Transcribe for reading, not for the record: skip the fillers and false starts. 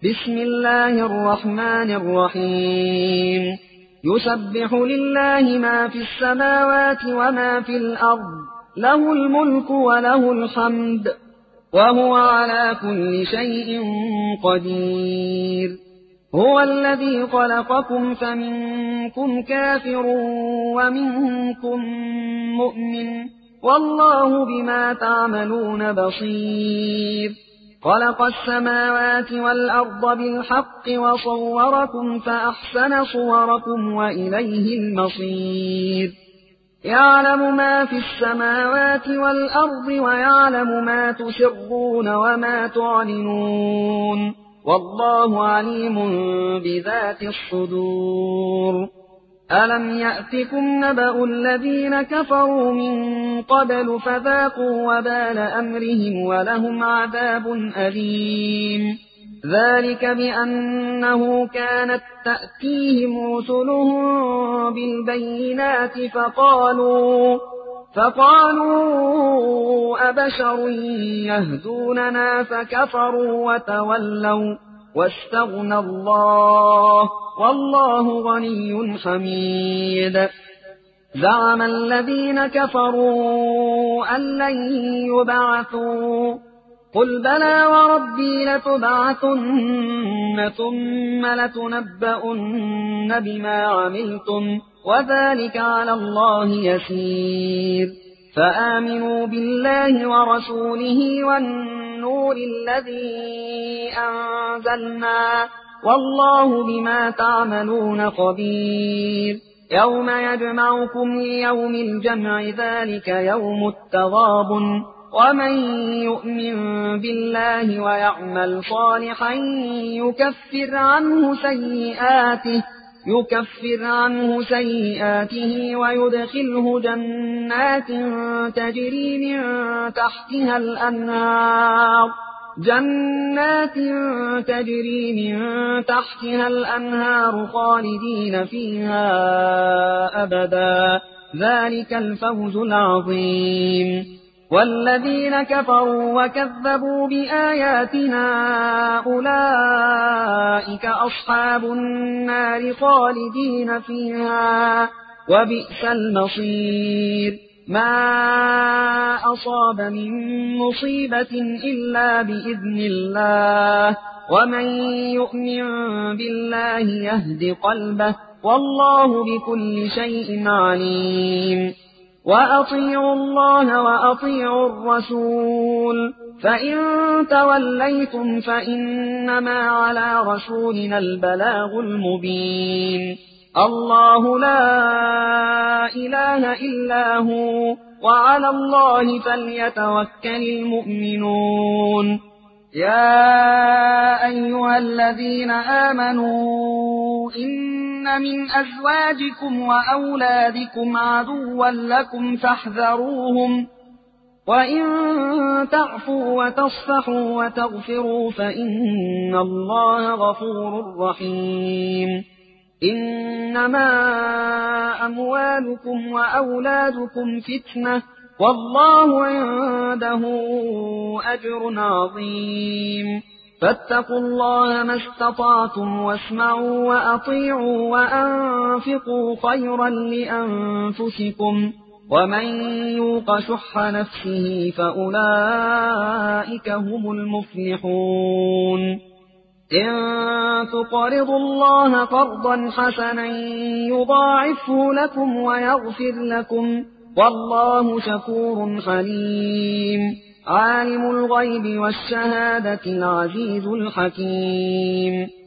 بسم الله الرحمن الرحيم يسبح لله ما في السماوات وما في الأرض له الملك وله الحمد وهو على كل شيء قدير هو الذي خلقكم فمنكم كافر ومنكم مؤمن والله بما تعملون بصير خلق السماوات والأرض بالحق وصوركم فأحسن صوركم وإليه المصير يعلم ما في السماوات والأرض ويعلم ما تسرون وما تعلنون والله عليم بذات الصدور ألم يأتكم نبأ الذين كفروا من قبل فذاقوا وبال أمرهم ولهم عذاب أليم ذلك بأنه كانت تأتيهم رسلهم بالبينات فقالوا أبشر يهدوننا فكفروا وتولوا واستغنى الله والله غني حميد زعم الذين كفروا أن لن يبعثوا قل بلى وربي لتبعثن ثم لتنبؤن بما عملتم وذلك على الله يسير فآمنوا بالله ورسوله والنور الذي أنزلنا والله بما تعملون خبير يوم يجمعكم ليوم الجمع ذلك يوم التغابن ومن يؤمن بالله ويعمل صالحا يكفر عنه سيئاته ويدخله جنات تجري من تحتها الأنهار خالدين فيها أبدا ذلك الفوز العظيم والذين كفروا وكذبوا بآياتنا أولئك أصحاب النار خالدين فيها وبئس المصير ما أصاب من مصيبة إلا بإذن الله ومن يؤمن بالله يهد قلبه والله بكل شيء عليم وأطيعوا الله وأطيعوا الرسول فإن توليتم فإنما على رسولنا البلاغ المبين الله لا إله إلا هو وعلى الله فليتوكل المؤمنون يا أيها الذين آمنوا إن من أزواجكم وأولادكم عدوا لكم فاحذروهم وإن تعفوا وتصفحوا وتغفروا فإن الله غفور رحيم إنما أموالكم وأولادكم فتنة والله عنده أجر عظيم فاتقوا الله ما استطعتم واسمعوا وأطيعوا وأنفقوا خيرا لأنفسكم ومن يوق شح نفسه فأولئك هم المفلحون إن تقرضوا الله قرضا حسنا يضاعفه لكم ويغفر لكم والله شكور حليم عالم الغيب والشهادة العزيز الحكيم